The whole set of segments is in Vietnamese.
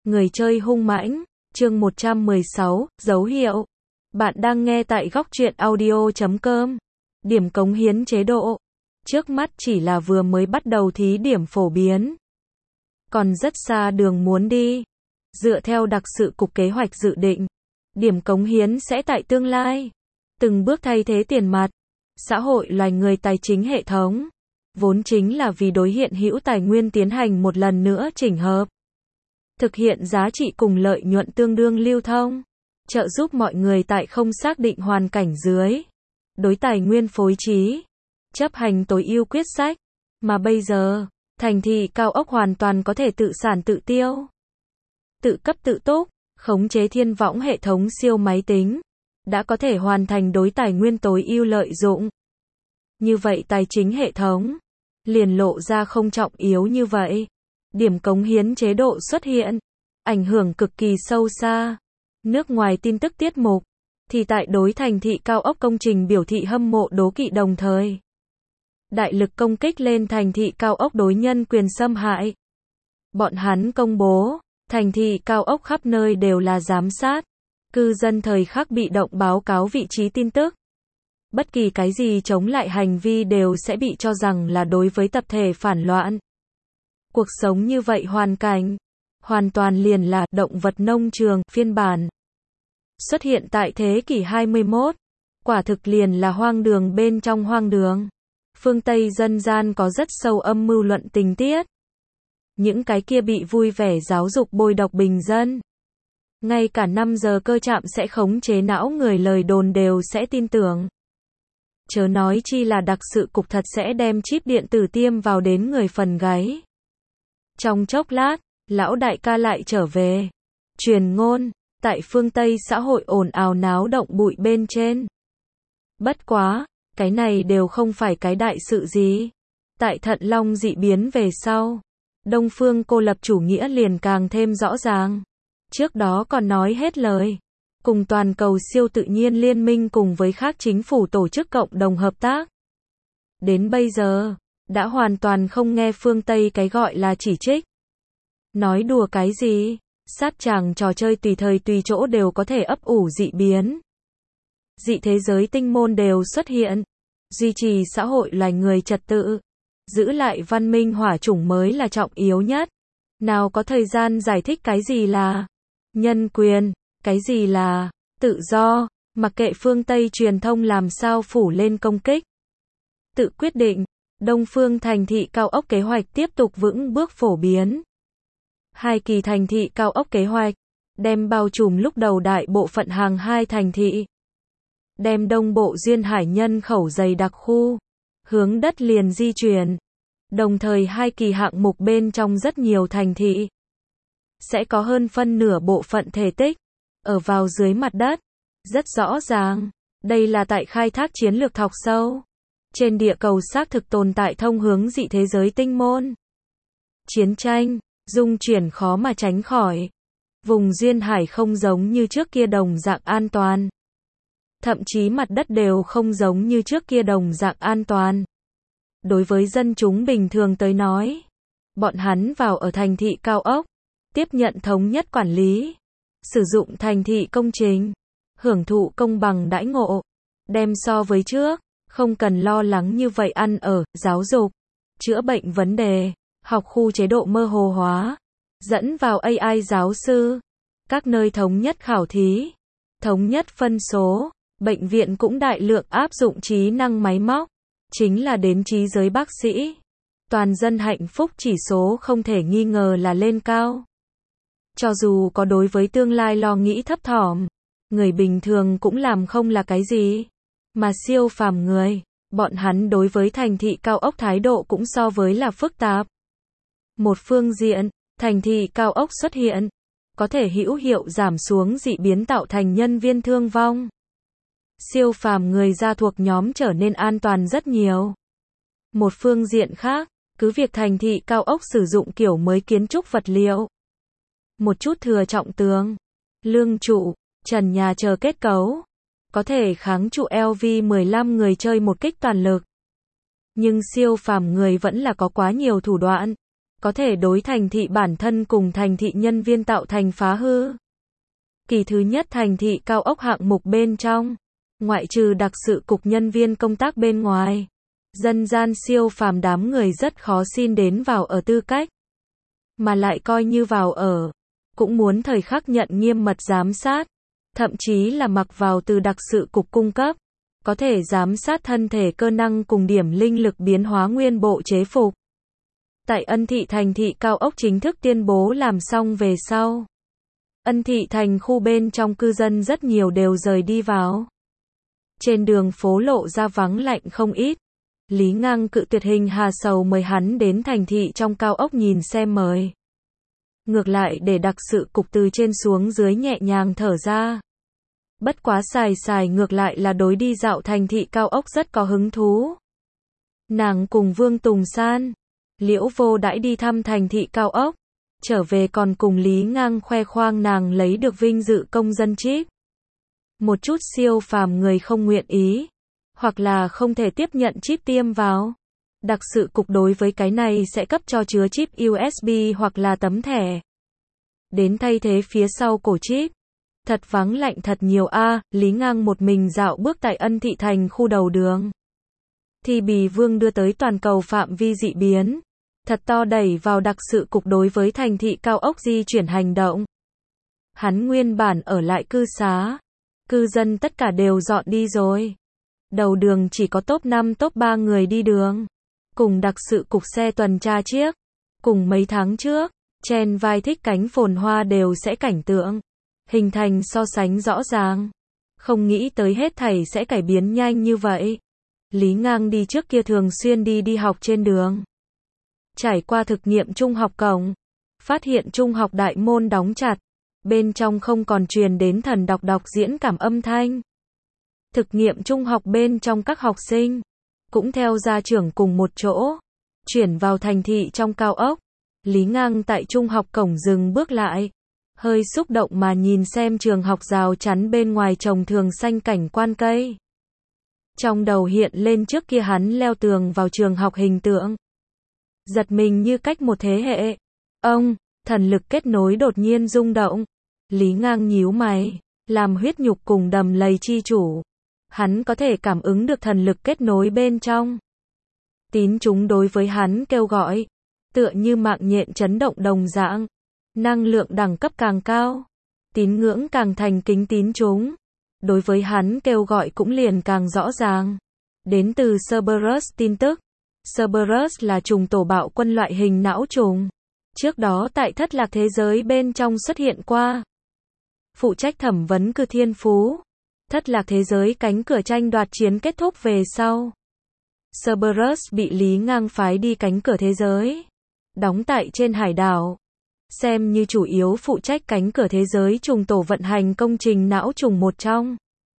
Người chơi hung mãnh, chương 116, dấu hiệu. Bạn đang nghe tại góc truyện audio.com. Điểm cống hiến chế độ. Trước mắt chỉ là vừa mới bắt đầu thí điểm phổ biến. Còn rất xa đường muốn đi. Dựa theo đặc sự cục kế hoạch dự định, điểm cống hiến sẽ tại tương lai từng bước thay thế tiền mặt. Xã hội loài người tài chính hệ thống vốn chính là vì đối hiện hữu tài nguyên tiến hành một lần nữa chỉnh hợp, thực hiện giá trị cùng lợi nhuận tương đương lưu thông, trợ giúp mọi người tại không xác định hoàn cảnh dưới đối tài nguyên phối trí, chấp hành tối ưu quyết sách. Mà bây giờ, thành thị cao ốc hoàn toàn có thể tự sản tự tiêu, tự cấp tự túc, khống chế thiên võng hệ thống siêu máy tính, đã có thể hoàn thành đối tài nguyên tối ưu lợi dụng. Như vậy tài chính hệ thống liền lộ ra không trọng yếu như vậy. Điểm cống hiến chế độ xuất hiện, ảnh hưởng cực kỳ sâu xa. Nước ngoài tin tức tiết mục thì tại đối thành thị cao ốc công trình biểu thị hâm mộ đố kỵ, đồng thời đại lực công kích lên thành thị cao ốc đối nhân quyền xâm hại. Bọn hắn công bố, thành thị cao ốc khắp nơi đều là giám sát, cư dân thời khắc bị động báo cáo vị trí tin tức. Bất kỳ cái gì chống lại hành vi đều sẽ bị cho rằng là đối với tập thể phản loạn. Cuộc sống như vậy hoàn cảnh, hoàn toàn liền là động vật nông trường phiên bản. Xuất hiện tại thế kỷ 21, quả thực liền là hoang đường bên trong hoang đường. Phương Tây dân gian có rất sâu âm mưu luận tình tiết. Những cái kia bị vui vẻ giáo dục bôi độc bình dân. Ngay cả 5 giờ cơ trạm sẽ khống chế não người lời đồn đều sẽ tin tưởng. Chớ nói chi là đặc sự cục thật sẽ đem chip điện tử tiêm vào đến người phần gáy. Trong chốc lát, lão đại ca lại trở về. Truyền ngôn, tại phương Tây xã hội ồn ào náo động bụi bên trên. Bất quá, cái này đều không phải cái đại sự gì. Tại Thận Long dị biến về sau, Đông phương cô lập chủ nghĩa liền càng thêm rõ ràng. Trước đó còn nói hết lời, cùng toàn cầu siêu tự nhiên liên minh cùng với các chính phủ tổ chức cộng đồng hợp tác. Đến bây giờ, đã hoàn toàn không nghe phương Tây cái gọi là chỉ trích. Nói đùa cái gì, sát tràng trò chơi tùy thời tùy chỗ đều có thể ấp ủ dị biến. Dị thế giới tinh môn đều xuất hiện, duy trì xã hội loài người trật tự, giữ lại văn minh hỏa chủng mới là trọng yếu nhất. Nào có thời gian giải thích cái gì là nhân quyền, cái gì là tự do, mặc kệ phương Tây truyền thông làm sao phủ lên công kích. Tự quyết định, Đông phương thành thị cao ốc kế hoạch tiếp tục vững bước phổ biến. 2 kỳ thành thị cao ốc kế hoạch, đem bao trùm lúc đầu đại bộ phận hàng 2 thành thị. Đem đông bộ duyên hải nhân khẩu dày đặc khu, hướng đất liền di chuyển. Đồng thời 2 kỳ hạng mục bên trong rất nhiều thành thị sẽ có hơn phân nửa bộ phận thể tích ở vào dưới mặt đất. Rất rõ ràng, đây là tại khai thác chiến lược thọc sâu. Trên địa cầu xác thực tồn tại thông hướng dị thế giới tinh môn. Chiến tranh, dung chuyển khó mà tránh khỏi. Vùng duyên hải không giống như trước kia đồng dạng an toàn. Thậm chí mặt đất đều không giống như trước kia đồng dạng an toàn. Đối với dân chúng bình thường tới nói, bọn hắn vào ở thành thị cao ốc, tiếp nhận thống nhất quản lý, sử dụng thành thị công trình, hưởng thụ công bằng đãi ngộ, đem so với trước, không cần lo lắng như vậy ăn ở, giáo dục, chữa bệnh vấn đề, học khu chế độ mơ hồ hóa, dẫn vào AI giáo sư, các nơi thống nhất khảo thí, thống nhất phân số, bệnh viện cũng đại lượng áp dụng trí năng máy móc, chính là đến trí giới bác sĩ. Toàn dân hạnh phúc chỉ số không thể nghi ngờ là lên cao. Cho dù có đối với tương lai lo nghĩ thấp thỏm, người bình thường cũng làm không là cái gì. Mà siêu phàm người, bọn hắn đối với thành thị cao ốc thái độ cũng so với là phức tạp. Một phương diện, thành thị cao ốc xuất hiện, có thể hữu hiệu giảm xuống dị biến tạo thành nhân viên thương vong. Siêu phàm người ra thuộc nhóm trở nên an toàn rất nhiều. Một phương diện khác, cứ việc thành thị cao ốc sử dụng kiểu mới kiến trúc vật liệu, một chút thừa trọng tường, lương trụ, trần nhà chờ kết cấu, có thể kháng trụ LV-15 người chơi một kích toàn lực. Nhưng siêu phàm người vẫn là có quá nhiều thủ đoạn, có thể đối thành thị bản thân cùng thành thị nhân viên tạo thành phá hư. Kỳ thứ nhất thành thị cao ốc hạng mục bên trong, ngoại trừ đặc sự cục nhân viên công tác bên ngoài, dân gian siêu phàm đám người rất khó xin đến vào ở tư cách. Mà lại coi như vào ở, cũng muốn thời khắc nhận nghiêm mật giám sát, thậm chí là mặc vào từ đặc sự cục cung cấp, có thể giám sát thân thể cơ năng cùng điểm linh lực biến hóa nguyên bộ chế phục. Tại Ân Thị thành thị cao ốc chính thức tuyên bố làm xong về sau, Ân Thị thành khu bên trong cư dân rất nhiều đều rời đi vào. Trên đường phố lộ ra vắng lạnh không ít. Lý Ngang cự tuyệt Hình Hà Sầu mời hắn đến thành thị trong cao ốc nhìn xem mời. Ngược lại để đặc sự cục từ trên xuống dưới nhẹ nhàng thở ra. Bất quá xài ngược lại là đối đi dạo thành thị cao ốc rất có hứng thú. Nàng cùng Vương Tùng San, Liễu Vô Đãi đi thăm thành thị cao ốc, trở về còn cùng Lý Ngang khoe khoang nàng lấy được vinh dự công dân chip. Một chút siêu phàm người không nguyện ý, hoặc là không thể tiếp nhận chip tiêm vào. Đặc sự cục đối với cái này sẽ cấp cho chứa chip USB hoặc là tấm thẻ. Đến thay thế phía sau cổ chip. Thật vắng lạnh thật nhiều a. Lý Ngang một mình dạo bước tại Ân Thị thành khu đầu đường. Thì Bì Vương đưa tới toàn cầu phạm vi dị biến. Thật to đẩy vào đặc sự cục đối với thành thị cao ốc di chuyển hành động. Hắn nguyên bản ở lại cư xá. Cư dân tất cả đều dọn đi rồi. Đầu đường chỉ có top 5 top 3 người đi đường. Cùng đặc sự cục xe tuần tra chiếc. Cùng mấy tháng trước, trên vai thích cánh phồn hoa đều sẽ cảnh tượng. Hình thành so sánh rõ ràng. Không nghĩ tới hết thảy sẽ cải biến nhanh như vậy. Lý Ngang đi trước kia thường xuyên đi học trên đường. Trải qua thực nghiệm trung học cổng. Phát hiện trung học đại môn đóng chặt. Bên trong không còn truyền đến thần đọc diễn cảm âm thanh. Thực nghiệm trung học bên trong các học sinh, cũng theo gia trưởng cùng một chỗ, chuyển vào thành thị trong cao ốc. Lý Ngang tại trung học cổng dừng bước lại, hơi xúc động mà nhìn xem trường học rào chắn bên ngoài trồng thường xanh cảnh quan cây. Trong đầu hiện lên trước kia hắn leo tường vào trường học hình tượng. Giật mình như cách một thế hệ. Ông, thần lực kết nối đột nhiên rung động. Lý Ngang nhíu mày, làm huyết nhục cùng đầm lầy chi chủ. Hắn có thể cảm ứng được thần lực kết nối bên trong. Tín chúng đối với hắn kêu gọi, tựa như mạng nhện chấn động đồng dạng. Năng lượng đẳng cấp càng cao, tín ngưỡng càng thành kính tín chúng. Đối với hắn kêu gọi cũng liền càng rõ ràng. Đến từ Cerberus tin tức. Cerberus là trùng tổ bạo quân loại hình não trùng. Trước đó tại thất lạc thế giới bên trong xuất hiện qua. Phụ trách thẩm vấn cư thiên phú. Thất lạc thế giới cánh cửa tranh đoạt chiến kết thúc về sau. Cerberus bị Lý Ngang phái đi cánh cửa thế giới. Đóng tại trên hải đảo. Xem như chủ yếu phụ trách cánh cửa thế giới trùng tổ vận hành công trình não trùng một trong.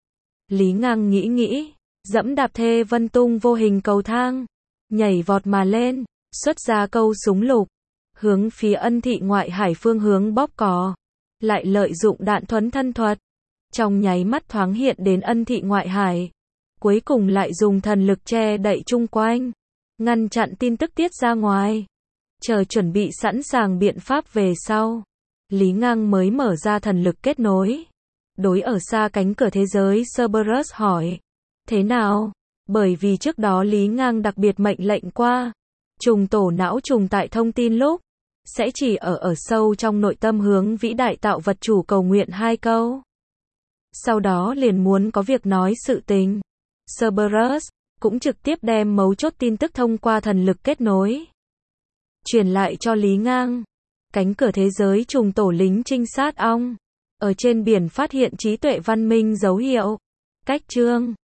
Lý Ngang nghĩ, dẫm đạp thê vân tung vô hình cầu thang. Nhảy vọt mà lên, xuất ra câu súng lục. Hướng phía Ân Thị ngoại hải phương hướng bóp cò. Lại lợi dụng đạn thuấn thân thuật. Trong nháy mắt thoáng hiện đến Ân Thị ngoại hải. Cuối cùng lại dùng thần lực che đậy chung quanh. Ngăn chặn tin tức tiết ra ngoài. Chờ chuẩn bị sẵn sàng biện pháp về sau. Lý Ngang mới mở ra thần lực kết nối. Đối ở xa cánh cửa thế giới Cerberus hỏi. Thế nào? Bởi vì trước đó Lý Ngang đặc biệt mệnh lệnh qua. Trùng tổ não trùng tại thông tin lúc. Sẽ chỉ ở sâu trong nội tâm hướng vĩ đại tạo vật chủ cầu nguyện 2 câu. Sau đó liền muốn có việc nói sự tình. Cerberus cũng trực tiếp đem mấu chốt tin tức thông qua thần lực kết nối. Truyền lại cho Lý Ngang. Cánh cửa thế giới trùng tổ lính trinh sát ong. Ở trên biển phát hiện trí tuệ văn minh dấu hiệu. Cách chương.